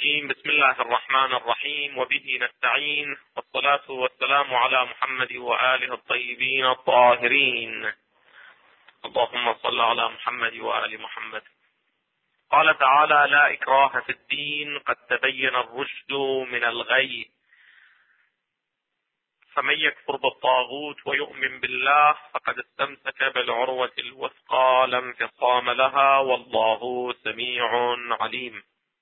الرجيم. بسم الله الرحمن الرحيم، وبه نستعين، والصلاة والسلام على محمد وآله الطيبين الطاهرين. اللهم صل على محمد وآل محمد. قال تعالى: لا إكراه في الدين، قد تبين الرشد من الغي، فمن يكفر بالطاغوت ويؤمن بالله فقد استمسك بالعروة الوثقى لا انفصام لها، والله سميع عليم.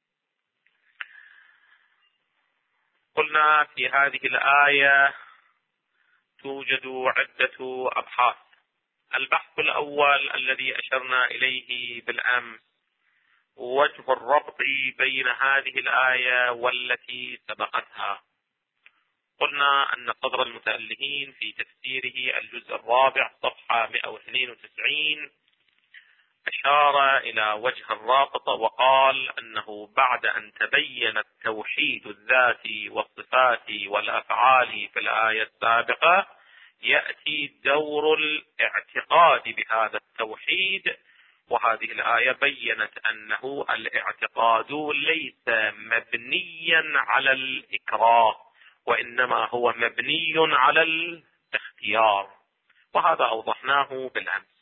قلنا في هذه الآية توجد عدة أبحاث. البحث الأول الذي أشرنا إليه بالأمس وجه الربط بين هذه الآية والتي سبقتها. قلنا أن صدر المتألهين في تفسيره الجزء الرابع صفحة 192 أشار إلى وجه الرابط وقال أنه بعد أن تبين التوحيد الذاتي والصفات والأفعال في الآية السابقة، يأتي دور الاعتقاد بهذا التوحيد، وهذه الآية بيّنت أنه الاعتقاد ليس مبنيا على الإكراه، وإنما هو مبني على الاختيار، وهذا أوضحناه بالأمس.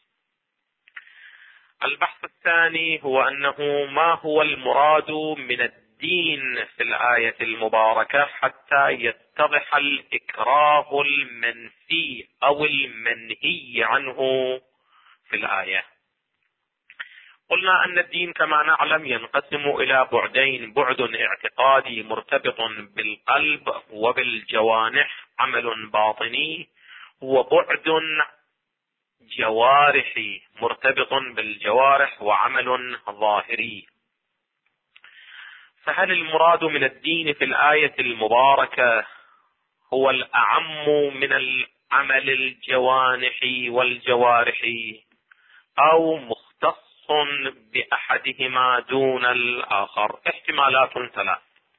البحث الثاني هو أنه ما هو المراد من الدين في الآية المباركة حتى يتضح الإكراه المنفي أو المنهي عنه في الآية. قلنا أن الدين كما نعلم ينقسم إلى بعدين: بعد اعتقادي مرتبط بالقلب وبالجوانح، عمل باطني، وبعد جوارحي مرتبط بالجوارح وعمل ظاهري. فهل المراد من الدين في الآية المباركة هو الأعم من العمل الجوانحي والجوارحي، أو مختص بأحدهما دون الآخر؟ احتمالات ثلاث.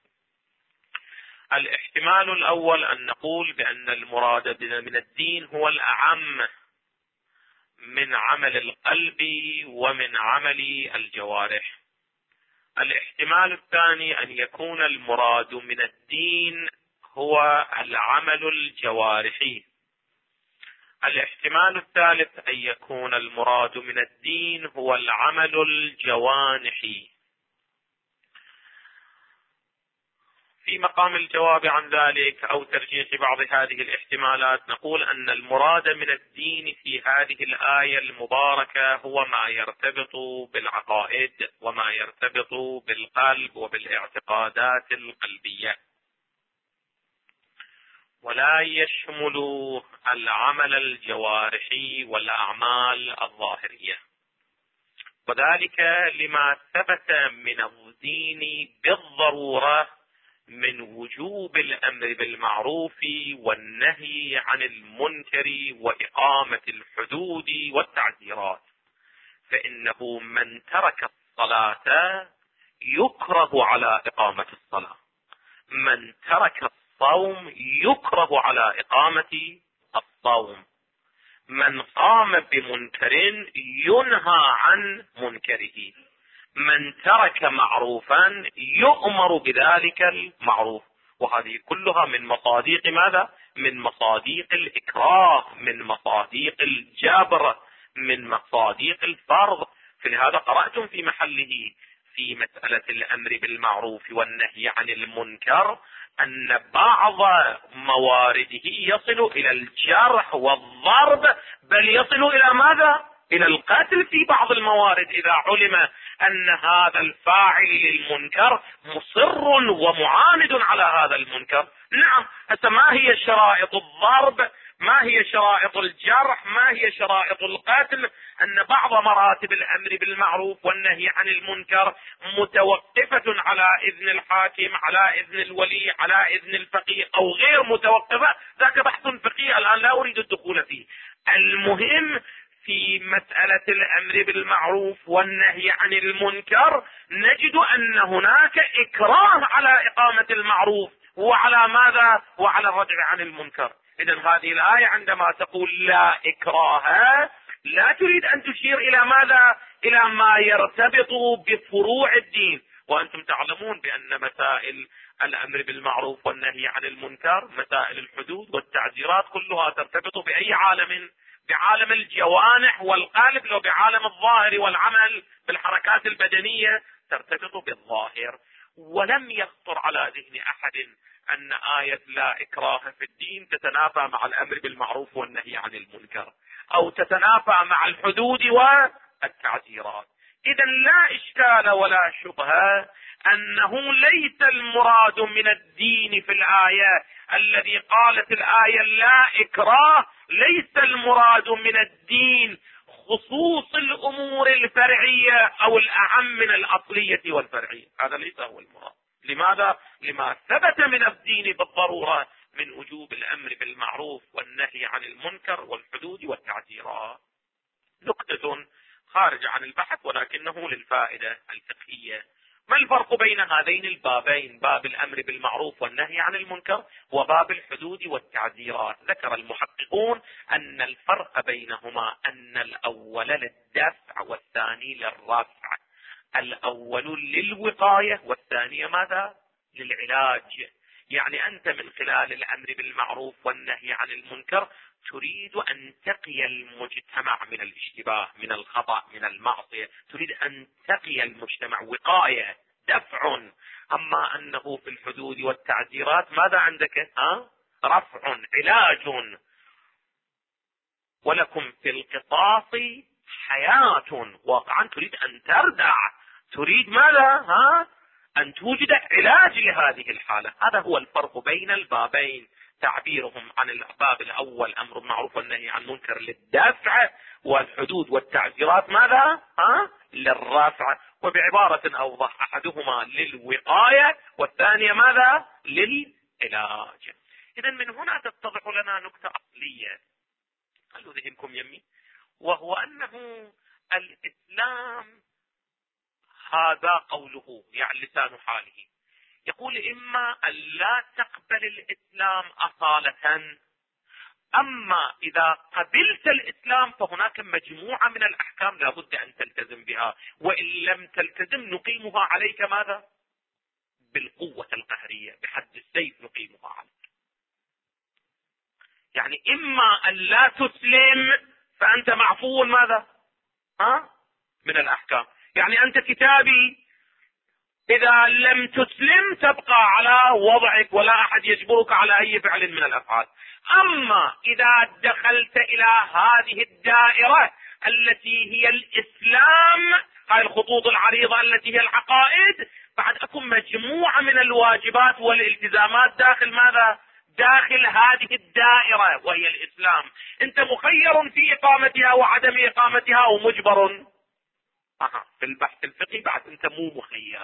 الاحتمال الأول أن نقول بأن المراد من الدين هو الأعم من عمل القلب ومن عمل الجوارح. الاحتمال الثاني أن يكون المراد من الدين هو العمل الجوارحي. الاحتمال الثالث أن يكون المراد من الدين هو العمل الجوانحي. في مقام الجواب عن ذلك أو ترجيح بعض هذه الاحتمالات نقول أن المراد من الدين في هذه الآية المباركة هو ما يرتبط بالعقائد وما يرتبط بالقلب وبالاعتقادات القلبية، ولا يشمل العمل الجوارحي والأعمال الظاهرية، وذلك لما ثبت من الدين بالضرورة من وجوب الأمر بالمعروف والنهي عن المنكر وإقامة الحدود والتعزيرات. فإنه من ترك الصلاة يكره على إقامة الصلاة، من ترك الصوم يكره على إقامة الصوم، من قام بمنكر ينهى عن منكره، من ترك معروفا يؤمر بذلك المعروف. وهذه كلها من مصاديق ماذا؟ من مصاديق الإكراه، من مصاديق الجبر، من مصاديق الفرض. فلهذا قرأتم في محله في مسألة الأمر بالمعروف والنهي عن المنكر أن بعض موارده يصل إلى الجرح والضرب، بل يصل إلى ماذا؟ إلى القتل في بعض الموارد، إذا علم أن هذا الفاعل للمنكر مصر ومعاند على هذا المنكر. نعم، هسه ما هي شرائط الضرب؟ ما هي شرائط الجرح؟ ما هي شرائط القتل؟ أن بعض مراتب الأمر بالمعروف والنهي عن المنكر متوقفة على إذن الحاكم، على إذن الولي، على إذن الفقيه، أو غير متوقفة. ذاك بحث فقهي الآن لا أريد الدخول فيه. المهم في مسألة الأمر بالمعروف والنهي عن المنكر نجد أن هناك إكراه على إقامة المعروف وعلى ماذا؟ وعلى الردع عن المنكر. إذن هذه الآية عندما تقول لا إكراه لا تريد أن تشير إلى ماذا؟ إلى ما يرتبط بفروع الدين، وأنتم تعلمون بأن مسائل الأمر بالمعروف والنهي عن المنكر، مسائل الحدود والتعزيرات، كلها ترتبط بأي عالم؟ بعالم الجوانح والقلب، لو بعالم الظاهر والعمل بالحركات البدنية ترتبط بالظاهر. ولم يخطر على ذهن أحد أن آية لا إكراه في الدين تتنافى مع الأمر بالمعروف والنهي عن المنكر، أو تتنافى مع الحدود والتعزيرات. إذا لا إشكال ولا شبهة أنه ليس المراد من الدين في الآية الذي قالت الآية لا إكراه، ليس المراد من الدين خصوص الأمور الفرعية أو الأعم من الأصلية والفرعية، هذا ليس هو المراد. لماذا؟ لما ثبت من الدين بالضرورة من وجوب الأمر بالمعروف والنهي عن المنكر والحدود والتعزيرات. نقطة خارج عن البحث ولكنه للفائدة الفقهية. ما الفرق بين هذين البابين، باب الأمر بالمعروف والنهي عن المنكر وباب الحدود والتعزيرات؟ ذكر المحققون أن الفرق بينهما أن الأول للدفع والثاني للرفع. الأول للوقاية والثاني ماذا؟ للعلاج. يعني أنت من خلال الأمر بالمعروف والنهي عن المنكر تريد أن تقي المجتمع من الاشتباه، من الخطأ، من المعصية، تريد أن تقي المجتمع، وقاية، دفع. أما أنه في الحدود والتعزيرات ماذا عندك؟ رفع، علاج. ولكم في القصاص حياة، واقعا تريد أن تردع، تريد ماذا؟ أن توجد علاج لهذه الحالة. هذا هو الفرق بين البابين. تعبيرهم عن الباب الأول أمر بالمعروف والنهي عن المنكر للدفع، والحدود والتعزيرات ماذا؟ للرفع. وبعبارة أوضح، أحدهما للوقاية والثانية ماذا؟ للعلاج. إذن من هنا تتضح لنا نكتة أصلية، خلوا ذهنكم يمي، وهو أنه الإسلام هذا قوله، يعني لسان حاله، يقول إما أن لا تقبل الإسلام أصالة، أما إذا قبلت الإسلام فهناك مجموعة من الأحكام لا بد أن تلتزم بها، وإن لم تلتزم نقيمها عليك ماذا؟ بالقوة القهرية، بحد السيف نقيمها عليك. يعني إما أن لا تسلم فأنت معفو ماذا؟ من الأحكام. يعني أنت كتابي إذا لم تسلم تبقى على وضعك ولا أحد يجبرك على أي فعل من الأفعال. أما إذا دخلت إلى هذه الدائرة التي هي الإسلام، هاي الخطوط العريضة التي هي العقائد، بعد أكون مجموعة من الواجبات والالتزامات داخل ماذا؟ داخل هذه الدائرة وهي الإسلام. أنت مخير في إقامتها وعدم إقامتها ومجبر. في البحث الفقهي بعد أنت مو مخير.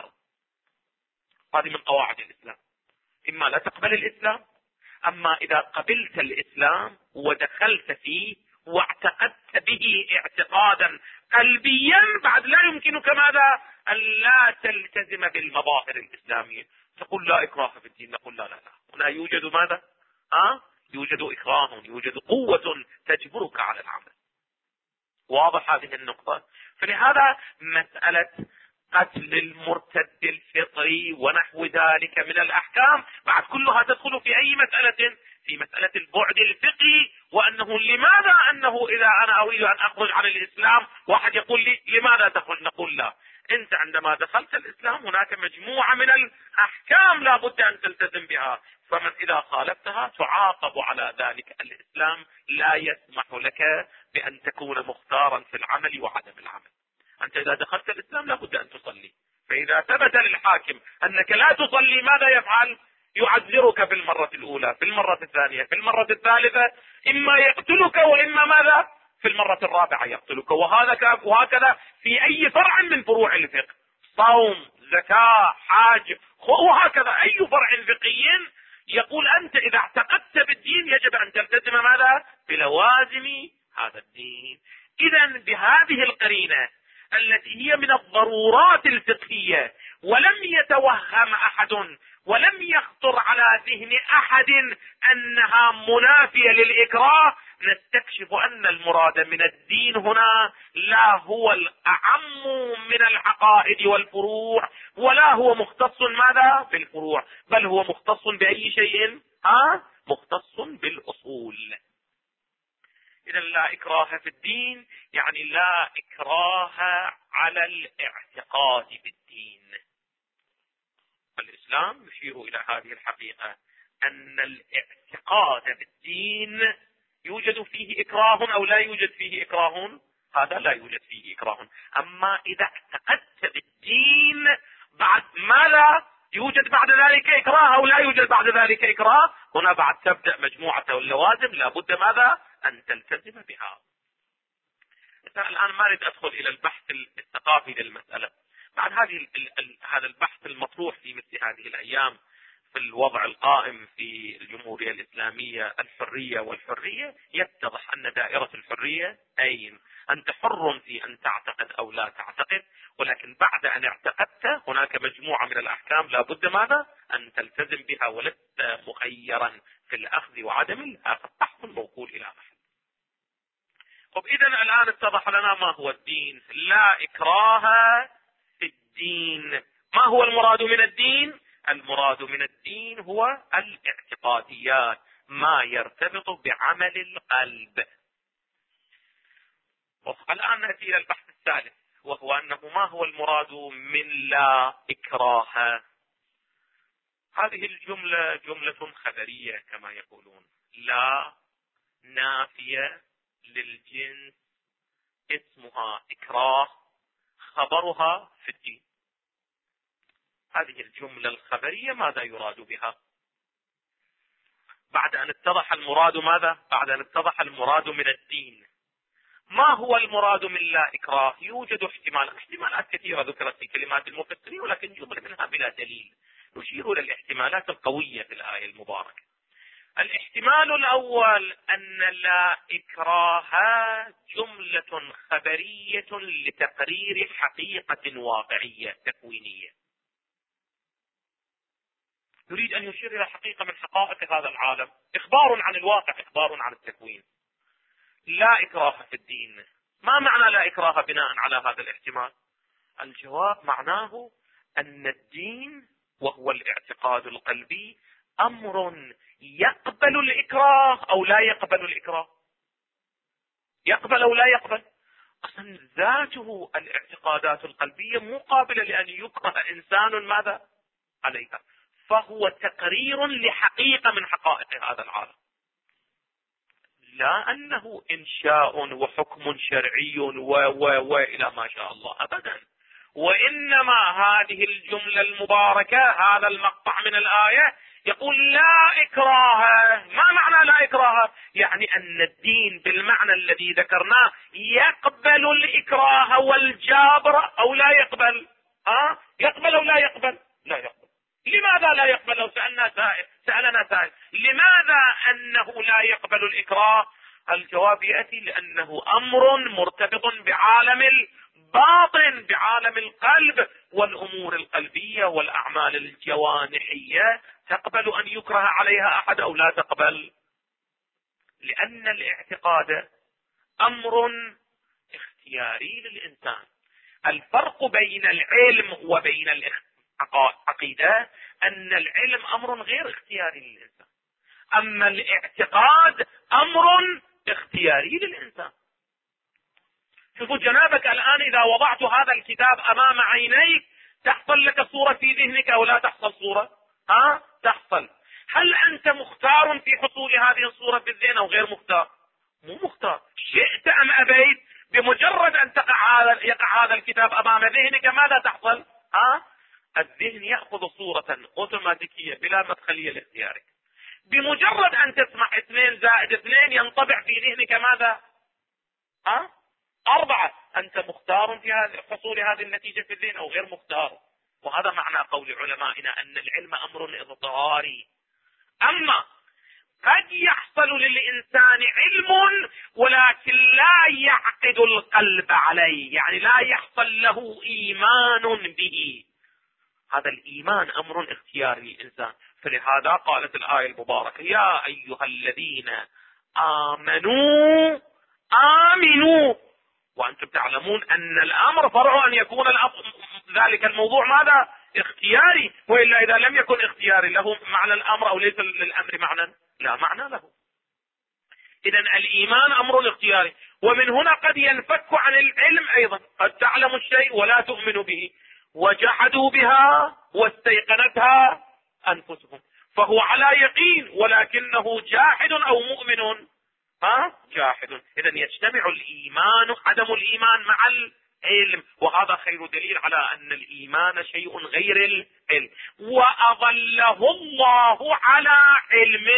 هذه من قواعد الإسلام، إما لا تقبل الإسلام، أما إذا قبلت الإسلام ودخلت فيه واعتقدت به اعتقادا قلبيا بعد لا يمكنك ماذا؟ أن لا تلتزم بالمظاهر الإسلامية. تقول لا إكراه في الدين، نقول لا لا لا، هنا يوجد ماذا؟ يوجد إكراه، يوجد قوة تجبرك على العمل. واضح هذه النقطة؟ فلهذا مسألة قتل المرتد الفطري ونحو ذلك من الأحكام بعد كلها تدخل في أي مسألة؟ في مسألة البعد الفقهي، وأنه لماذا أنه إذا أنا أريد أن أخرج عن الإسلام واحد يقول لي لماذا تخرج؟ نقول لا، أنت عندما دخلت الإسلام هناك مجموعة من الأحكام لا بد أن تلتزم بها، فمن إذا خالفتها تعاقب على ذلك. الإسلام لا يسمح لك بأن تكون مختارا في العمل وعدم العمل. أنت إذا دخلت الإسلام لا بد أن تصلي، فإذا ثبت للحاكم أنك لا تصلي ماذا يفعل؟ يعذرك في المرة الأولى، في المرة الثانية، في المرة الثالثة، إما يقتلك وإما ماذا؟ في المرة الرابعة يقتلك. وهكذا في أي فرع من فروع الفقه، صوم، زكاة، حاج، وهكذا أي فرع فقهي يقول أنت إذا اعتقدت بالدين يجب أن تلتزم ماذا؟ بلوازم هذا الدين. إذا بهذه القرينة التي هي من الضرورات الفقهية، ولم يتوهم أحد ولم يخطر على ذهن أحد أنها منافية للإكراه، نستكشف أن المراد من الدين هنا لا هو الأعم من العقائد والفروع، ولا هو مختص ماذا بالفروع، بل هو مختص بأي شيء؟ مختص بالأصول. إذا لا إكراه في الدين يعني لا إكراه على الاعتقاد بالدين. الإسلام يشير إلى هذه الحقيقة، أن الاعتقاد بالدين يوجد فيه إكراه أو لا يوجد فيه إكراه، هذا لا يوجد فيه إكراه. أما إذا اعتقدت بالدين بعد ماذا يوجد بعد ذلك إكراه أو لا يوجد بعد ذلك إكراه، هنا بعد تبدأ مجموعة اللوازم لابد ماذا أن تلتزم بها. الآن ما أريد أدخل إلى البحث الثقافي للمسألة. بعد هذا البحث المطروح في مثل هذه الأيام في الوضع القائم في الجمهورية الإسلامية، الحرية والحرية، يتضح أن دائرة الحرية أين؟ أنت حر في أن تعتقد أو لا تعتقد، ولكن بعد أن اعتقدت هناك مجموعة من الأحكام لا بد ماذا أن تلتزم بها، ولست مخيرا في الأخذ وعدم الأخذ. بحث موصول إلى محل. طب إذن الآن اتضح لنا ما هو الدين. لا إكراه في الدين. ما هو المراد من الدين؟ المراد من الدين هو الاعتقاديات، ما يرتبط بعمل القلب. الآن نأتي إلى البحث الثالث، وهو أنه ما هو المراد من لا إكراه. هذه الجملة جملة خبرية كما يقولون، لا نافية للجنس، اسمها إكراه، خبرها في الدين. هذه الجملة الخبرية ماذا يراد بها؟ بعد أن اتضح المراد ماذا؟ بعد أن اتضح المراد من الدين، ما هو المراد من لا إكراه؟ يوجد احتمالات كثيرة ذكرت في كلمات المفسرين، ولكن جملة منها بلا دليل يشير إلى الاحتمالات القوية في الآية المباركة. الاحتمال الأول أن لا إكراه جملة خبرية لتقرير حقيقة واقعية تكوينية، يريد أن يشير إلى حقيقة من حقائق هذا العالم، إخبار عن الواقع، إخبار عن التكوين. لا إكراه في الدين، ما معنى لا إكراه بناء على هذا الاحتمال؟ الجواب معناه أن الدين وهو الاعتقاد القلبي أمر يقبل الإكراه أو لا يقبل الإكراه. يقبل أو لا يقبل؟ أصلا ذاته الاعتقادات القلبية مو قابلة لأن يكره إنسان ماذا عليها، فهو تقرير لحقيقة من حقائق هذا العالم، لا أنه إنشاء وحكم شرعي وإلى ما شاء الله أبدا. وإنما هذه الجملة المباركة، هذا المقطع من الآية يقول لا إكراه. ما معنى لا إكراه؟ يعني أن الدين بالمعنى الذي ذكرناه يقبل الإكراه والجابر أو لا يقبل. يقبل أو لا يقبل؟ لا يقبل. لماذا لا يقبل؟ لو سألنا سائل لماذا أنه لا يقبل الإكراه؟ الجواب يأتي لأنه أمر مرتبط بعالم الباطن، بعالم القلب، والأمور القلبية والأعمال الجوانحية تقبل أن يكره عليها أحد أو لا تقبل؟ لأن الاعتقاد أمر اختياري للإنسان. الفرق بين العلم وبين العقيدة أن العلم أمر غير اختياري للإنسان، أما الاعتقاد أمر اختياري للإنسان. شوفوا جنابك الآن إذا وضعت هذا الكتاب أمام عينيك تحصل لك صورة في ذهنك أو لا تحصل صورة؟ تحصل. هل أنت مختار في حصول هذه الصورة في الذهن أو غير مختار؟ مو مختار، شئت أم أبيت بمجرد أن يقع هذا الكتاب أمام ذهنك ماذا تحصل؟ الذهن يأخذ صورة أوتوماتيكية بلا مدخلية لاختيارك. بمجرد أن تسمع 2 زائد 2 ينطبع في ذهنك ماذا؟ 4. أنت مختار في حصول هذه النتيجة في الذهن أو غير مختار. وهذا معنى قول علمائنا أن العلم أمر إضطراري. أما قد يحصل للإنسان علم ولكن لا يعقد القلب عليه، يعني لا يحصل له إيمان به. هذا الإيمان أمر اختياري للإنسان. فلهذا قالت الآية المباركة يا أيها الذين آمنوا آمنوا، وأنتم تعلمون أن الأمر فرع أن يكون ذلك الموضوع ماذا؟ اختياري، وإلا إذا لم يكن اختياري له معنى الأمر أو ليس للأمر معنى؟ لا معنى له. إذن الإيمان أمر اختياري، ومن هنا قد ينفك عن العلم أيضا، قد تعلم الشيء ولا تؤمن به، وجحدوا بها واستيقنتها أنفسهم، فهو على يقين ولكنه جاحد أو مؤمن جاحد. إذن يجتمع الإيمان، عدم الإيمان مع العلم، وهذا خير دليل على أن الإيمان شيء غير العلم. وأضله الله على علم،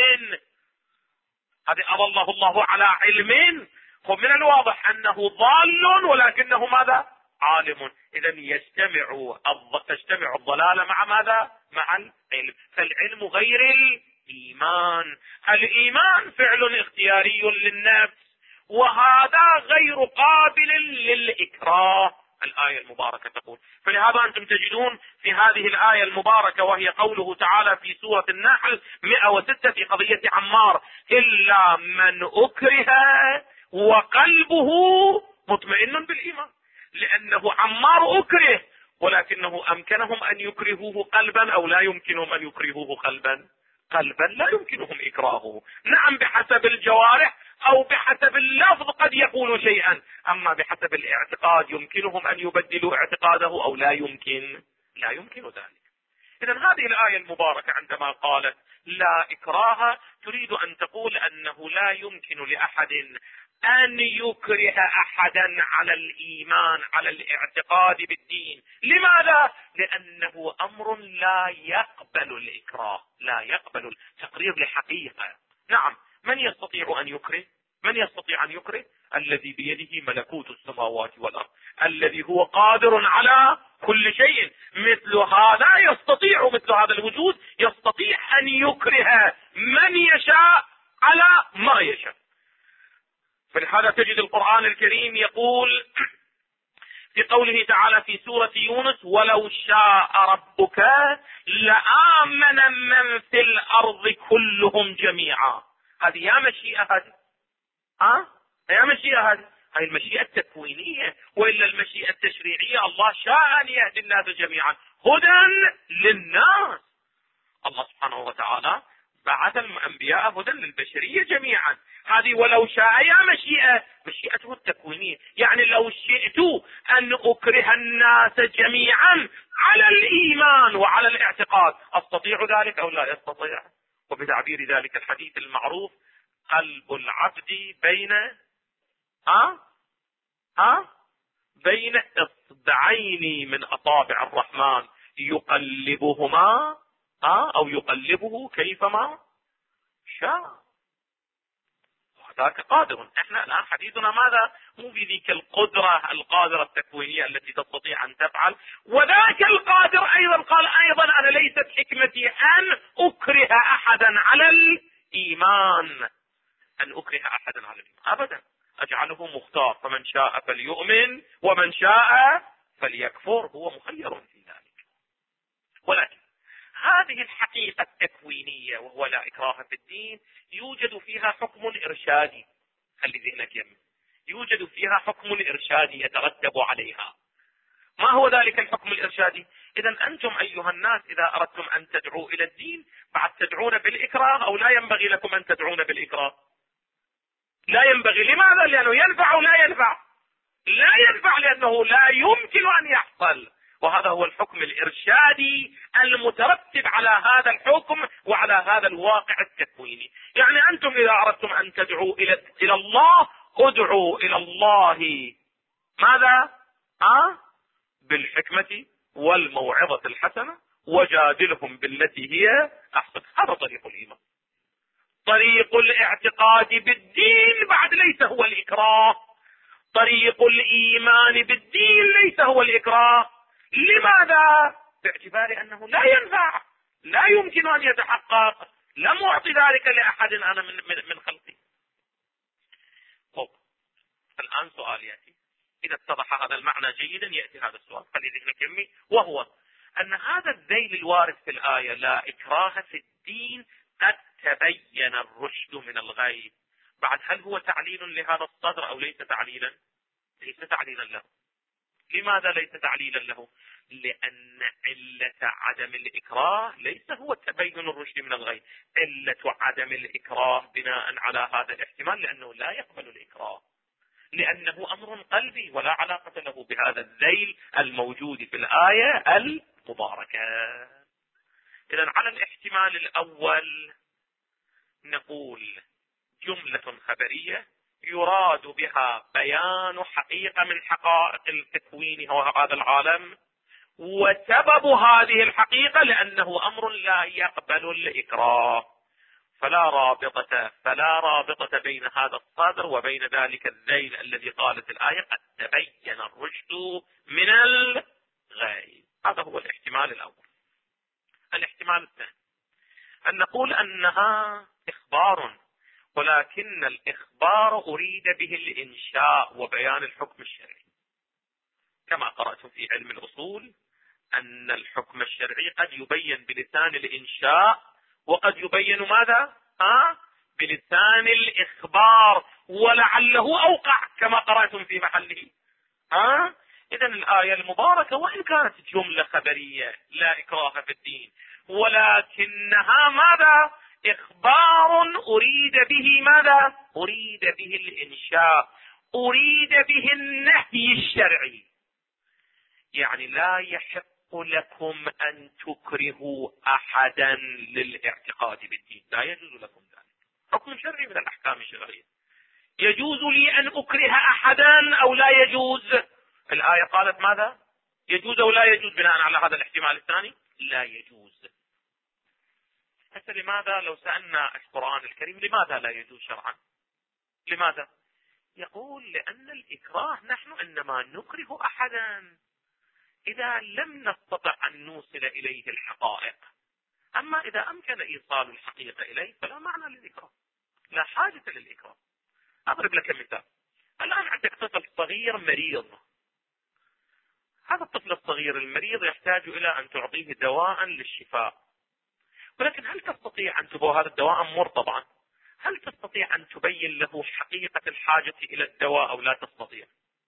هذه أضله الله على علم، ومن الواضح أنه ضال ولكنه ماذا؟ عالم. إذن تجتمع الضلالة مع ماذا؟ مع العلم. فالعلم غير الإيمان. الإيمان فعل اختياري للنفس، وهذا غير قابل للإكراه. الآية المباركة تقول، فلهذا أنتم تجدون في هذه الآية المباركة وهي قوله تعالى في سورة النحل 106 في قضية عمار: إلا من أكره وقلبه مطمئن بالإيمان. لأنه عمار أكره، ولكنه أمكنهم أن يكرهوه قلبا أو لا يمكنهم أن يكرهوه قلبا؟ قلبا لا يمكنهم إكراهه. نعم بحسب الجوارح أو بحسب اللفظ قد يقول شيئا، أما بحسب الاعتقاد يمكنهم أن يبدلوا اعتقاده أو لا يمكن ذلك. إذن هذه الآية المباركة عندما قالت لا إكراه تريد أن تقول أنه لا يمكن لأحد أن يكره أحدا على الإيمان، على الاعتقاد بالدين. لماذا؟ لأنه أمر لا يقبل الإكراه، لا يقبل التقرير لحقيقة. نعم، من يستطيع أن يكره؟ من يستطيع أن يكره؟ الذي بيده ملكوت السماوات والأرض، الذي هو قادر على كل شيء. مثل هذا يستطيع، مثل هذا الوجود يستطيع أن يكره من يشاء على ما يشاء. فلهذا تجد القرآن الكريم يقول في قوله تعالى في سورة يونس: ولو شاء ربك لآمن من في الأرض كلهم جميعا. هذه يا مشيئة، هذه يا مشيئة، هذه المشيئة التكوينية، وإلا المشيئة التشريعية الله شاء أن يهدي الناس جميعا هدى للناس. الله سبحانه وتعالى بعث الأنبياء هدى للبشرية جميعا. هذه ولو شاء يا مشيئته التكوينية، يعني لو شئت أن أكره الناس جميعا على الإيمان وعلى الاعتقاد أستطيع ذلك أو لا أستطيع؟ وبتعبير ذلك الحديث المعروف: قلب العبد بين إصبعين من أصابع الرحمن يقلبهما أو يقلبه كيفما شاء. ذاك قادر. احنا الآن حديثنا ماذا؟ مو بذيك القدرة القادرة التكوينية التي تستطيع أن تفعل، وذاك القادر أيضا قال أيضا أنا ليست حكمتي أن أكره أحدا على الإيمان، أن أكره أحدا على الإيمان أبدا، أجعله مختار، فمن شاء فليؤمن ومن شاء فليكفر، هو مخير في ذلك. ولكن هذه الحقيقة التكوينية وهو لا إكراه في الدين يوجد فيها حكم إرشادي، خلي ذهنك يمين، يوجد فيها حكم إرشادي يترتب عليها. ما هو ذلك الحكم الإرشادي؟ إذا أنتم أيها الناس إذا أردتم أن تدعوا إلى الدين بعد تدعون بالإكراه أو لا ينبغي لكم أن تدعون بالإكراه؟ لا ينبغي. لماذا؟ لأنه ينفع ولا ينفع؟ لا ينفع، لأنه لا يمكن أن يحصل. وهذا هو الحكم الإرشادي المترتب على هذا الحكم وعلى هذا الواقع التكويني. يعني أنتم إذا أردتم أن تدعوا إلى الله ادعوا إلى الله ماذا؟ بالحكمة والموعظة الحسنة وجادلهم بالتي هي أحسن. هذا طريق الإيمان. طريق الاعتقاد بالدين بعد ليس هو الإكراه، طريق الإيمان بالدين ليس هو الإكراه. لماذا؟ باعتبار أنه لا ينفع، لا يمكن أن يتحقق، لم أعطي ذلك لأحد أنا من خلقي. طب الآن سؤال يأتي، إذا اتضح هذا المعنى جيدا يأتي هذا السؤال، خلي ذهنك يمي، وهو أن هذا الذيل الوارد في الآية لا إكراه في الدين قد تبين الرشد من الغي، بعد هل هو تعليل لهذا الصدر أو ليس تعليلا؟ ليس تعليلا له. لماذا ليس تعليلا له؟ لأن علة عدم الإكراه ليس هو تبين الرشد من الغي. علة عدم الإكراه بناء على هذا الاحتمال لأنه لا يقبل الإكراه، لأنه أمر قلبي ولا علاقة له بهذا الذيل الموجود في الآية المباركة. إذن على الاحتمال الأول نقول جملة خبرية يراد بها بيان حقيقة من حقائق التكوين وهذا العالم، وسبب هذه الحقيقة لأنه أمر لا يقبل الإكراه، فلا رابطة بين هذا الصدر وبين ذلك الذيل الذي قالت الآية قد تبين الرشد من الغي. هذا هو الاحتمال الأول. الاحتمال الثاني أن نقول أنها إخبار، ولكن الإخبار أريد به الإنشاء وبيان الحكم الشرعي، كما قرأتم في علم الأصول أن الحكم الشرعي قد يبين بلسان الإنشاء وقد يبين ماذا؟ بلسان الإخبار، ولعله أوقع كما قرأتم في محله. إذن الآية المباركة وإن كانت جملة خبرية لا إكراه في الدين، ولكنها ماذا؟ إخبار أريد به ماذا؟ أريد به الإنشاء، أريد به النهي الشرعي. يعني لا يحق لكم أن تكرهوا أحدا للاعتقاد بالدين، لا يجوز لكم ذلك. حكم شرعي من الأحكام الشرعية. يجوز لي أن أكره أحدا أو لا يجوز؟ الآية قالت ماذا؟ يجوز أو لا يجوز بناء على هذا الاحتمال الثاني؟ لا يجوز. حتى لماذا لو سألنا القرآن الكريم لماذا لا يجوز شرعا؟ لماذا؟ يقول لأن الإكراه نحن إنما نكره أحدا إذا لم نستطع أن نوصل إليه الحقائق، أما إذا أمكن إيصال الحقيقة إليه فلا معنى للإكراه، لا حاجة للإكراه. أضرب لك مثال. الآن عندك طفل صغير مريض، هذا الطفل الصغير المريض يحتاج إلى أن تعطيه دواء للشفاء، ولكن هل تستطيع أن تبين هذا الدواء مر طبعا، هل تستطيع أن تبين له حقيقة الحاجة إلى الدواء أو لا تستطيع؟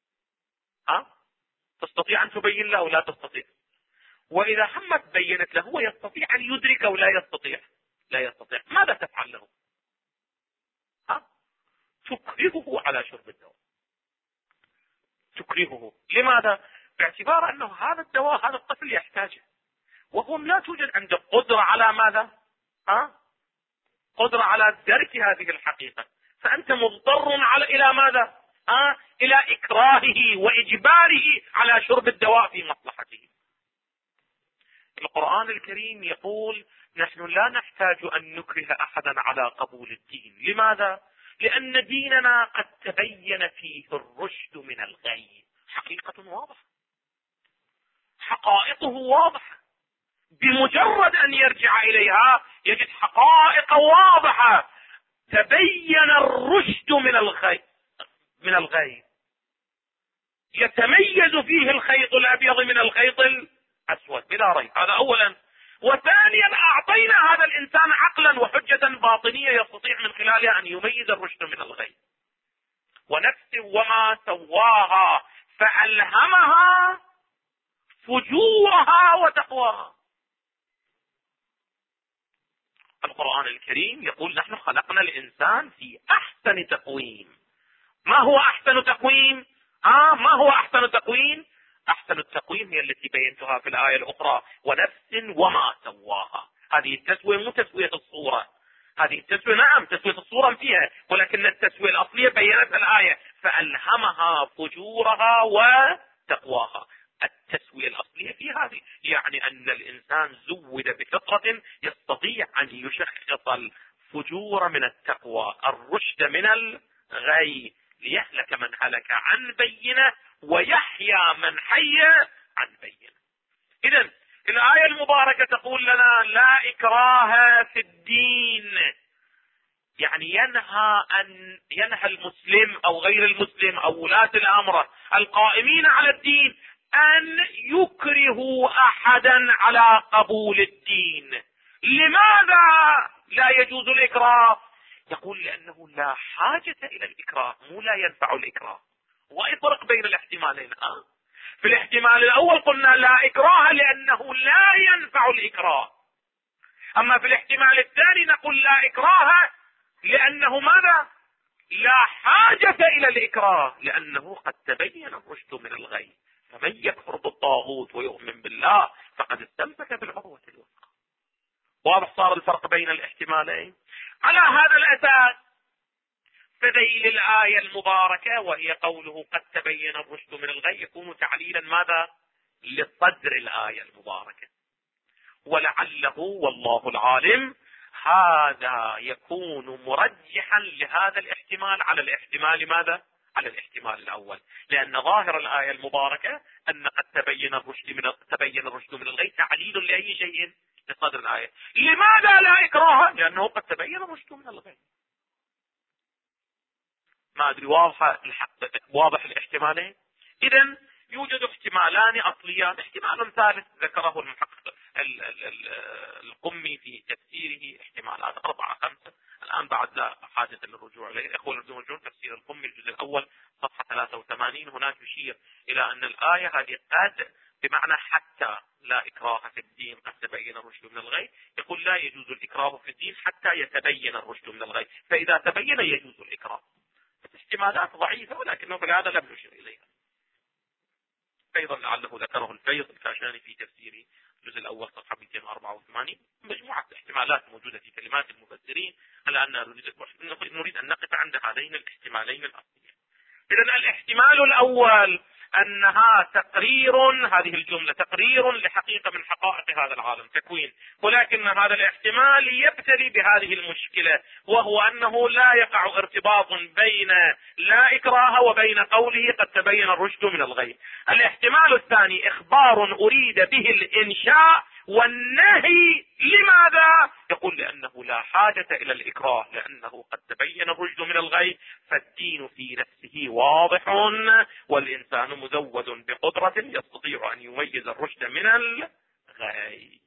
تستطيع أن تبين له أو لا تستطيع؟ وإذا همت بينت له هو يستطيع أن يدرك أو لا يستطيع؟ لا يستطيع. ماذا تفعل له؟ تكرهه على شرب الدواء، تكرهه. لماذا؟ باعتبار أنه هذا الدواء هذا الطفل يحتاجه، وهو لا توجد عنده قدرة على ماذا؟ قدرة على درك هذه الحقيقة، فأنت مضطر إلى ماذا؟ إلى إكراهه وإجباره على شرب الدواء في مصلحته. القرآن الكريم يقول نحن لا نحتاج أن نكره أحدا على قبول الدين. لماذا؟ لأن ديننا قد تبين فيه الرشد من الغي. حقيقة واضحة، حقائقه واضحة، بمجرد أن يرجع إليها يجد حقائق واضحة تبين الرشد من الغي، يتميز فيه الخيط الأبيض من الخيط الأسود بلا ريب. هذا أولا. وثانيا أعطينا هذا الإنسان عقلا وحجة باطنية يستطيع من خلالها أن يميز الرشد من الغي. ونفس وما سواها فألهمها فجورها وتقواها. القرآن الكريم يقول نحن خلقنا الإنسان في أحسن تقويم. ما هو أحسن تقويم؟ ما هو أحسن تقويم؟ أحسن التقويم هي التي بينتها في الآية الأخرى ونفس وما سواها. هذه التسوية مو تسوية الصورة، هذه التسوية نعم تسوية الصورة فيها، ولكن التسوية الأصلية بينتها الآية فألهمها فجورها وتقواها. التسوية الأصلية في هذه يعني أن الإنسان زود بفطرة يستطيع أن يشخص الفجور من التقوى، الرشد من الغي، ليهلك من هلك عن بينه ويحيى من حي عن بينه. إذن الآية المباركة تقول لنا لا إكراه في الدين، يعني ينهى المسلم أو غير المسلم أو ولاة الأمر القائمين على الدين أن يكرهوا أحدا على قبول الدين. لماذا لا يجوز الإكراه؟ يقول لأنه لا حاجة إلى الإكراه، مو لا ينفع الإكراه. ويفرق بين الاحتمالين. في الاحتمال الأول قلنا لا إكراه لأنه لا ينفع الإكراه. أما في الاحتمال الثاني نقول لا إكراه لأنه ماذا؟ لا حاجة إلى الإكراه، لأنه قد تبين الرشد من الغي. فمن يكفر بالطاغوت ويؤمن بالله فقد استمسك بالعروة الوثقى. واضح صار الفرق بين الاحتمالين. على هذا الأساس فدليل الآية المباركة وهي قوله قد تبين الرشد من الغي يكون تعليلا ماذا؟ لصدر الآية المباركة. ولعله والله العالم هذا يكون مرجحا لهذا الاحتمال على الاحتمال ماذا؟ على الاحتمال الأول، لأن ظاهر الآية المباركة أن قد تبين الرشد من الغي تعليل لأي شيء؟ لصدر الآية. لماذا لا إكراه؟ لأنه قد تبين الرشد من الغي. ما أدري واضح الاحتمالين. إذن يوجد احتمالان أصليان. احتمال ثالث ذكره المحقق القمي في تفسيره، احتمالات 4 5 الآن بعد لا حاجة للرجوع إليه. الإخوة يرجون تفسير القمي الجزء الأول صفحة 83. هناك يشير إلى أن الآية هذه قد بمعنى حتى لا إكراه في الدين قد تبين الرشد من الغي. يقول لا يجوز الإكراه في الدين حتى يتبين الرشد من الغي، فإذا تبين يجوز الإكراه. احتمالات ضعيفة ولكنه بهذا لم نشر إليها. أيضا لعله ذكره الفيض الكاشاني في تفسيره الجزء الأول صفحة 284. مجموعة احتمالات موجودة في كلمات المفسرين، على أن نريد أن نقف عند هذين الاحتمالين الأصليين. إذن الاحتمال الأول أنها تقرير، هذه الجملة تقرير لحقيقة من حقائق هذا العالم تكوين، ولكن هذا الاحتمال يبتلي بهذه المشكلة، وهو أنه لا يقع ارتباط بين لا إكراه وبين قوله قد تبين الرشد من الغي. الاحتمال الثاني إخبار أريد به الإنشاء والنهي. لماذا؟ يقول لأنه لا حاجة إلى الإكراه لأنه قد تبين الرشد من الغي، فالدين في نفسه واضح والإنسان مزود بقدرة يستطيع أن يميز الرشد من الغي.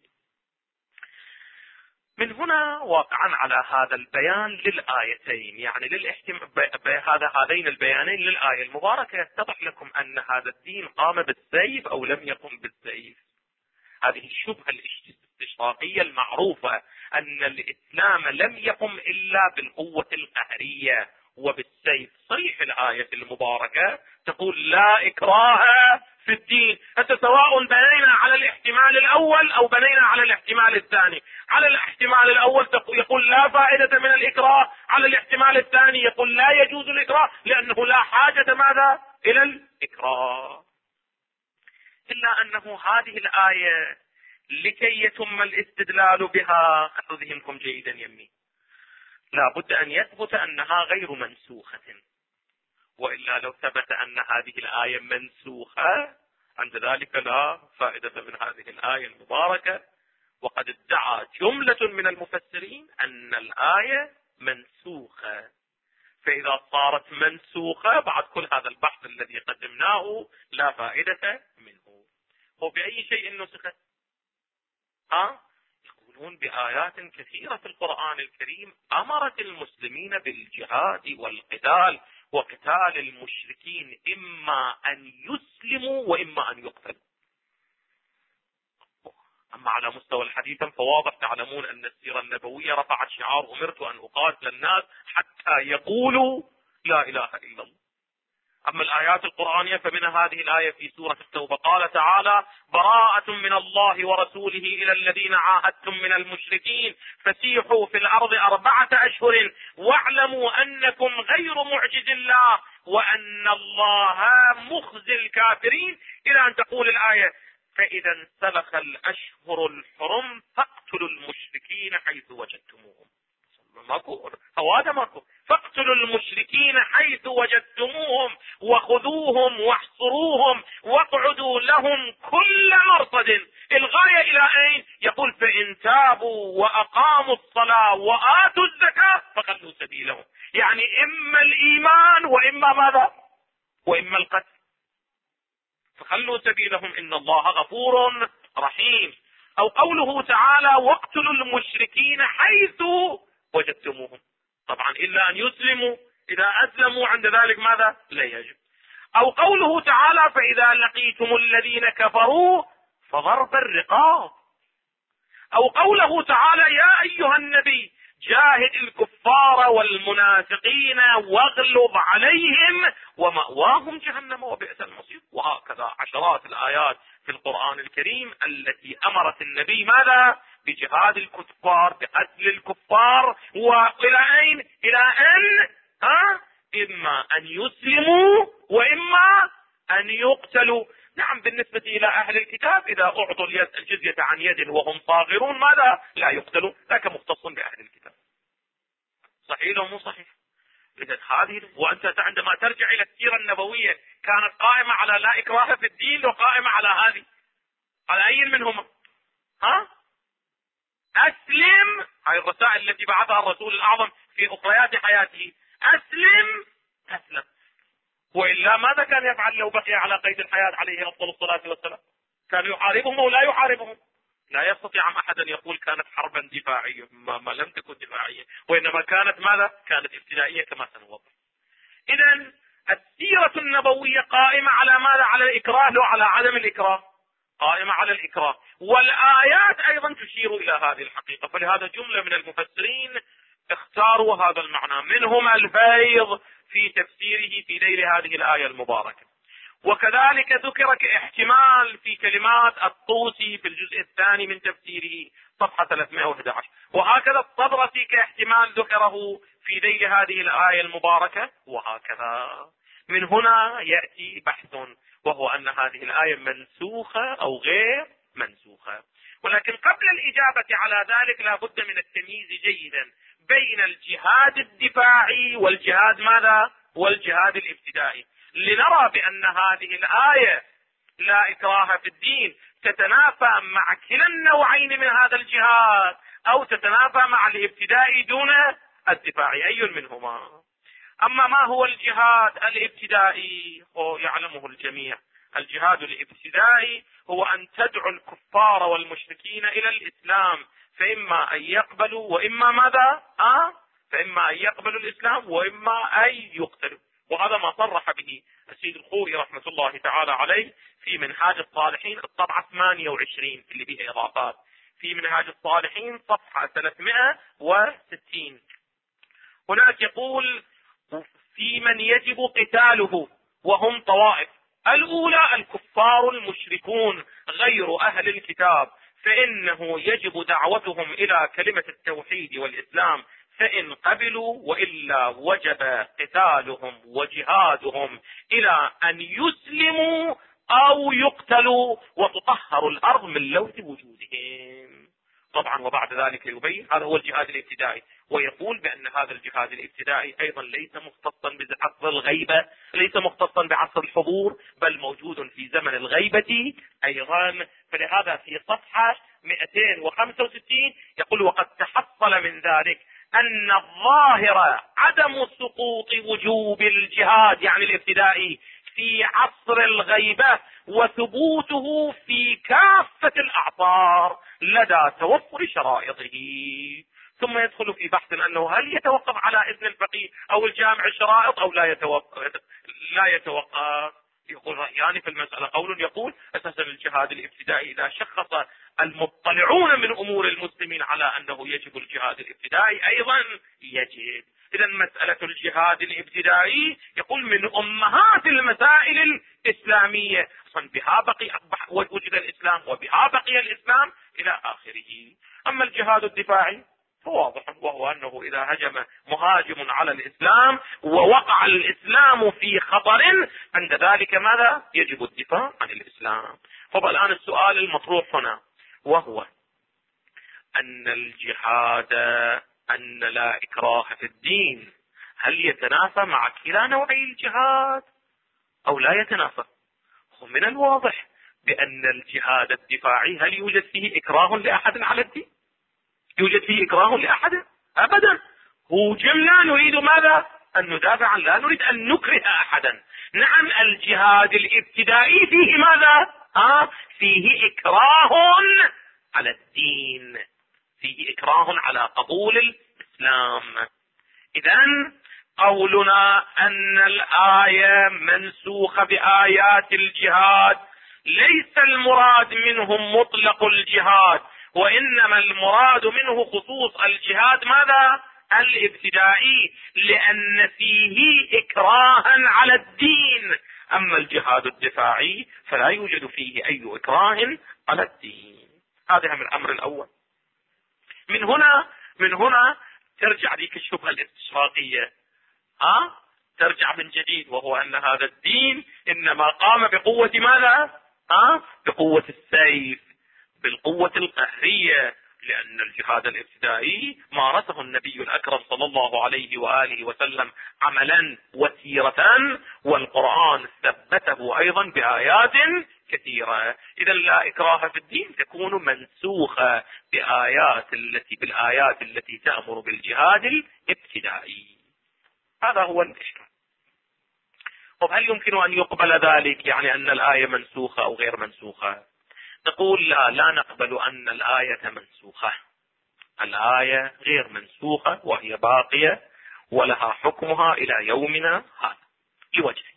من هنا واقعا على هذا البيان للآيتين، يعني هذين البيانين للآية المباركة يتضح لكم أن هذا الدين قام بالسيف أو لم يقم بالسيف. هذه الشبهة الاستشراقية المعروفة أن الإسلام لم يقم إلا بالقوة القهرية وبالسيف. صريح الآية المباركة تقول لا إكراه في الدين. سواء بنينا على الاحتمال الأول أو بنينا على الاحتمال الثاني. على الاحتمال الأول يقول لا فائدة من الإكراه، على الاحتمال الثاني يقول لا يجوز الإكراه لأنه لا حاجة ماذا؟ إلى الإكراه. إلا أنه هذه الآية لكي يتم الاستدلال بها، خذوا ذهنكم جيدا يمي، لا بد أن يثبت أنها غير منسوخة. وإلا لو ثبت أن هذه الآية منسوخة عند ذلك لا فائدة من هذه الآية المباركة. وقد ادعى جملة من المفسرين أن الآية منسوخة. فإذا صارت منسوخة بعد كل هذا البحث الذي قدمناه لا فائدة منه. وبأي شيء نسخت؟ يقولون بآيات كثيرة في القرآن الكريم أمرت المسلمين بالجهاد والقتال وقتال المشركين، إما أن يسلموا وإما أن يقتلوا. أما على مستوى الحديث فواضح تعلمون أن السيرة النبوية رفعت شعار أمرت أن أقاتل الناس حتى يقولوا لا إله إلا الله. أما الآيات القرآنية فمن هذه الآية في سورة التوبة قال تعالى براءة من الله ورسوله إلى الذين عاهدتم من المشركين فسيحوا في الأرض 4 أشهر واعلموا أنكم غير معجز الله وأن الله مخزي الكافرين، إلى أن تقول الآية فإذا انسلخ الأشهر الحرم فاقتلوا المشركين حيث وجدتموهم. ماكو فاقتلوا المشركين حيث وجدتموهم وخذوهم واحصروهم واقعدوا لهم كل مرصد. الغاية إلى أين؟ يقول فإن تابوا وأقاموا الصلاة وآتوا الزكاة فخلوا سبيلهم. يعني إما الإيمان وإما ماذا؟ وإما القتل. فخلوا سبيلهم إن الله غفور رحيم. أو قوله تعالى واقتلوا المشركين حيث وجدتموهم. طبعا إلا أن يسلموا، إذا أسلموا عند ذلك ماذا؟ لا يجب. أو قوله تعالى فإذا لقيتم الذين كفروا فضرب الرقاب. أو قوله تعالى يا أيها النبي جاهد الكفار والمنافقين واغلظ عليهم ومأواهم جهنم وبئس المصير. وهكذا عشرات الآيات في القرآن الكريم التي أمرت النبي ماذا؟ بجهاد الكفار، بقتل الكفار، وإلى أين؟ إلى أن إما أن يسلموا وإما أن يقتلوا. نعم، بالنسبة إلى أهل الكتاب إذا أعطوا الجزية عن يد وهم صاغرون ماذا؟ لا يقتلوا، ذاك مختص بأهل الكتاب. صحيح أو مو صحيح؟ إذا هذه، وأنت عندما ترجع إلى السيرة النبوية كانت قائمة على لا إكراه في الدين وقائمة على هذه، على أي منهما؟ أسلم، هاي الرسائل التي بعثها الرسول الأعظم في أخريات حياته، أسلم تسلم. وإلا ماذا كان يفعل لو بقي على قيد الحياة عليه أفضل الصلاة والسلام؟ كان يحاربهم أو لا يحاربهم؟ لا يستطيع أحد أن يقول كانت حربا دفاعية، ما لم تكن دفاعية، وإنما كانت ماذا؟ كانت ابتدائية كما سنوضح. إذن السيرة النبوية قائمة على ماذا؟ على الإكراه لو على عدم الإكراه؟ قائمة على الإكراه. والآيات أيضا تشير إلى هذه الحقيقة، فلهذا جملة من المفسرين اختاروا هذا المعنى، منهم الفيض في تفسيره في ليل هذه الآية المباركة. وكذلك ذكر كاحتمال في كلمات الطوسي في الجزء الثاني من تفسيره صفحة 311، وهكذا الطبرسي كاحتمال ذكره في ليل هذه الآية المباركة، وهكذا. من هنا يأتي بحث، وهو أن هذه الآية منسوخة أو غير منسوخة. ولكن قبل الإجابة على ذلك لا بد من التمييز جيدا بين الجهاد الدفاعي والجهاد ماذا؟ والجهاد الابتدائي، لنرى بأن هذه الآية لا إكراه في الدين تتنافى مع كلا النوعين من هذا الجهاد، أو تتنافى مع الابتدائي دون الدفاعي، أي منهما؟ أما ما هو الجهاد الابتدائي؟ يعلمه الجميع. الجهاد الابتدائي هو أن تدعو الكفار والمشركين إلى الإسلام، فإما أن يقبلوا وإما ماذا؟ فإما أن يقبلوا الإسلام وإما أن يقتلوا. وهذا ما صرح به السيد الخوئي رحمة الله تعالى عليه في منهاج الصالحين الطبعة 28 اللي بها إضافات، في منهاج الصالحين صفحة 360. هناك يقول في من يجب قتاله وهم طوائف: الأولى الكفار المشركون غير أهل الكتاب، فإنه يجب دعوتهم إلى كلمة التوحيد والإسلام، فإن قبلوا، وإلا وجب قتالهم وجهادهم إلى أن يسلموا أو يقتلوا وتطهر الأرض من لوث وجودهم. طبعا وبعد ذلك يبين هذا هو الجهاد الابتدائي، ويقول بأن هذا الجهاد الابتدائي أيضا ليس مختصا بعصر الغيبة، ليس مختصا بعصر الحضور، بل موجود في زمن الغيبة أيضا. فلهذا في صفحة 265 يقول: وقد تحصل من ذلك أن الظاهر عدم سقوط وجوب الجهاد يعني الابتدائي في عصر الغيبة، وثبوته في كافة الأعصار لدى توفر شرائطه. ثم يدخل في بحث أنه هل يتوقف على إذن الفقيه أو الجامع الشرائط أو لا يتوقف. يقول رأيان في المسألة. قول يقول أساسا الجهاد الابتدائي إذا شخص المطلعون من أمور المسلمين على أنه يجب الجهاد الابتدائي أيضا يجب. إذا مسألة الجهاد الابتدائي يقول من أمهات المسائل الإسلامية، بها وجد الإسلام وبها بقي الإسلام إلى آخره. أما الجهاد الدفاعي فواضح، وهو أنه إذا هجم مهاجم على الإسلام ووقع الإسلام في خطر، عند ذلك ماذا؟ يجب الدفاع عن الإسلام. فالآن السؤال المطروح هنا وهو أن الجهاد أن لا إكراه في الدين هل يتنافى مع كلا نوعي الجهاد أو لا يتنافى؟ من الواضح بأن الجهاد الدفاعي هل يوجد فيه إكراه لأحد على الدين؟ يوجد فيه إكراه لأحد؟ أبدا. هو جملة نريد ماذا؟ أن ندافع عن، لا نريد أن نكره أحدا. نعم الجهاد الابتدائي فيه ماذا؟ فيه إكراه على الدين، فيه إكراه على قبول الإسلام. إذن قولنا أن الآية منسوخة بآيات الجهاد ليس المراد منهم مطلق الجهاد، وإنما المراد منه خصوص الجهاد ماذا؟ الابتدائي، لأن فيه إكراها على الدين. أما الجهاد الدفاعي فلا يوجد فيه أي إكراه على الدين. هذا من الأمر الأول. من هنا ترجع ذيك الشبهة الاستشراقية، ترجع من جديد، وهو أن هذا الدين إنما قام بقوة ماذا؟ بقوة السيف، بالقوة القهرية، لأن الجهاد الابتدائي مارسه النبي الأكرم صلى الله عليه وآله وسلم عملا وسيرة، والقرآن ثبته أيضا بآيات كثيرة. إذا لا إكراه في الدين تكون منسوخة بالآيات التي تأمر بالجهاد الابتدائي. هذا هو الإشكال. طب هل يمكن أن يقبل ذلك، يعني أن الآية منسوخة أو غير منسوخة؟ نقول لا نقبل أن الآية منسوخة. الآية غير منسوخة وهي باقية ولها حكمها إلى يومنا هذا لوجهين.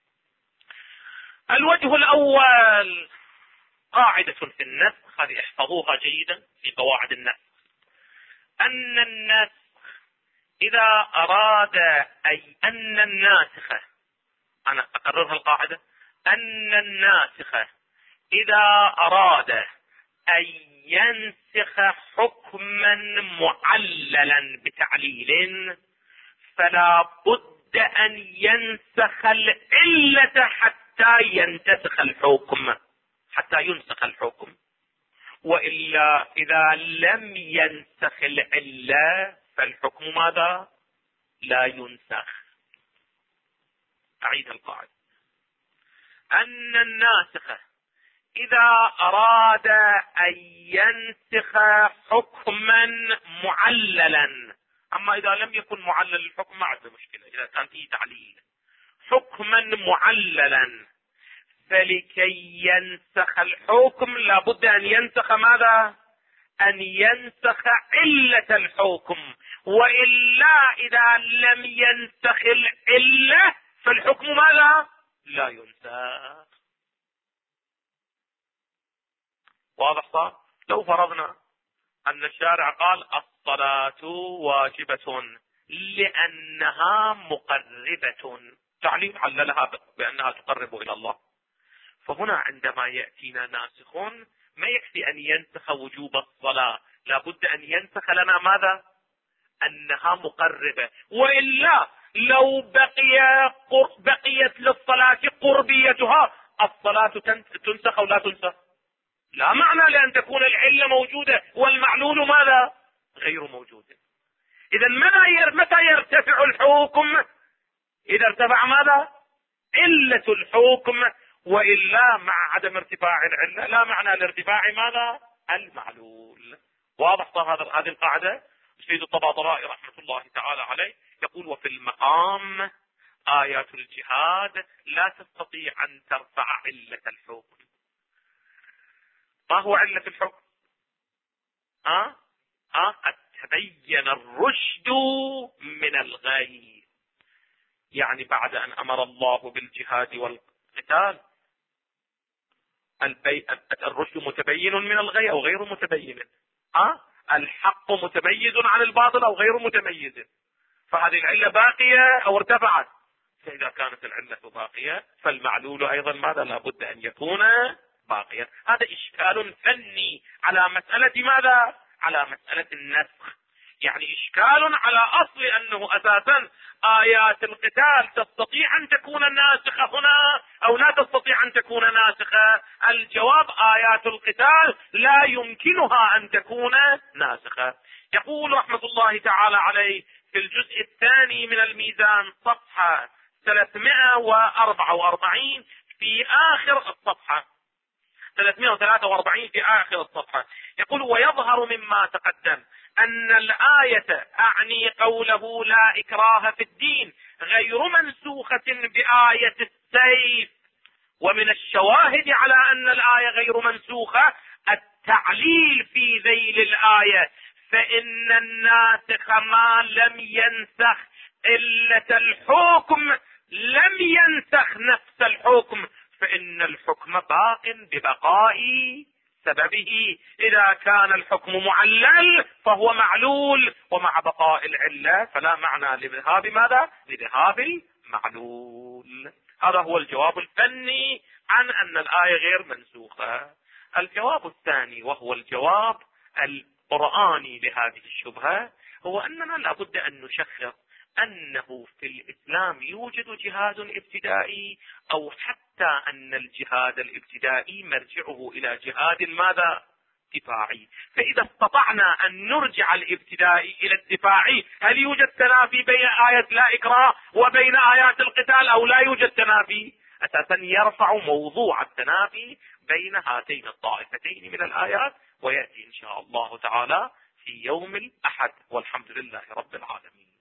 الوجه الأول قاعدة في النسخ، هذه احفظوها جيدا في قواعد النسخ، أن النسخ إذا أراد أن الناسخة، أنا أقررها القاعدة، أن الناسخة إذا أراد أن ينسخ حكما معللا بتعليل فلا بد أن ينسخ العلة حتى ينتسخ الحكم، حتى ينسخ الحكم. وإلا إذا لم ينسخ العلة فالحكم ماذا؟ لا ينسخ. أعيد القاعدة، أن الناسخ إذا أراد أن ينسخ حكما معللا، أما إذا لم يكن معلل الحكم ما عنده مشكلة، إذا كان فيه تعليل، حكما معللا، فلكي ينسخ الحكم لابد أن ينسخ ماذا؟ أن ينسخ علة الحكم، وإلا إذا لم ينسخ العلة فالحكم ماذا؟ لا ينسخ. واضح صار؟ لو فرضنا أن الشارع قال الصلاة واجبة لأنها مقربة، تعليل عللها بأنها تقرب إلى الله، فهنا عندما يأتينا ناسخ ما يكفي أن ينسخ وجوب الصلاة، لابد أن ينسخ لنا ماذا؟ أنها مقربة، وإلا لو بقيت للصلاة قربيتها الصلاة تنسخ أو لا تنسخ؟ لا معنى لأن تكون العلة موجودة والمعلول ماذا؟ غير موجود. إذا متى يرتفع الحكم؟ إذا ارتفع ماذا؟ علة الحكم، وإلا مع عدم ارتفاع العلة لا معنى لارتفاع ماذا؟ المعلول. واضح صار هذه القاعدة؟ السيد الطباطبائي رحمة الله تعالى عليه يقول وفي المقام آيات الجهاد لا تستطيع أن ترفع علة الحكم. ما هو علة الحكم؟ قد تبين الرشد من الغي، يعني بعد أن أمر الله بالجهاد والقتال الرشد متبين من الغي أو غير متبين؟ الحق متميز عن الباطل أو غير متميز؟ فهذه العلة باقية أو ارتفعت؟ فإذا كانت العلة باقية فالمعلول أيضا ماذا؟ لابد أن يكون باقيا. هذا إشكال فني على مسألة ماذا؟ على مسألة النسخ، يعني إشكال على أصل أنه أساسا آيات القتال تستطيع أن تكون ناسخة هنا أو لا تستطيع أن تكون ناسخة. الجواب آيات القتال لا يمكنها أن تكون ناسخة. يقول رحمة الله تعالى عليه في الجزء الثاني من الميزان صفحة 344 في آخر الصفحة، 343 في آخر الصفحة، يقول ويظهر مما تقدم أن الآية أعني قوله لا إكراه في الدين غير منسوخة بآية السيف. ومن الشواهد على أن الآية غير منسوخة التعليل في ذيل الآية، فإن الناسخ ما لم ينسخ علة الحكم لم ينسخ نفس الحكم، فإن الحكم باق ببقاء سببه. إذا كان الحكم معلل فهو معلول، ومع بقاء العلة فلا معنى لذهاب ماذا؟ لذهاب المعلول. هذا هو الجواب الفني عن أن الآية غير منسوخة. الجواب الثاني وهو الجواب القرآني لهذه الشبهة هو أننا لابد أن نشخص أنه في الإسلام يوجد جهاد ابتدائي، أو حتى أن الجهاد الابتدائي مرجعه إلى جهاد ماذا؟ دفاعي. فإذا استطعنا أن نرجع الابتدائي إلى الدفاعي، هل يوجد تنافي بين آية لا إكراه وبين آيات القتال أو لا يوجد تنافي؟ أساسا يرفع موضوع التنافي بين هاتين الطائفتين من الآيات، ويأتي إن شاء الله تعالى في يوم الأحد، والحمد لله رب العالمين.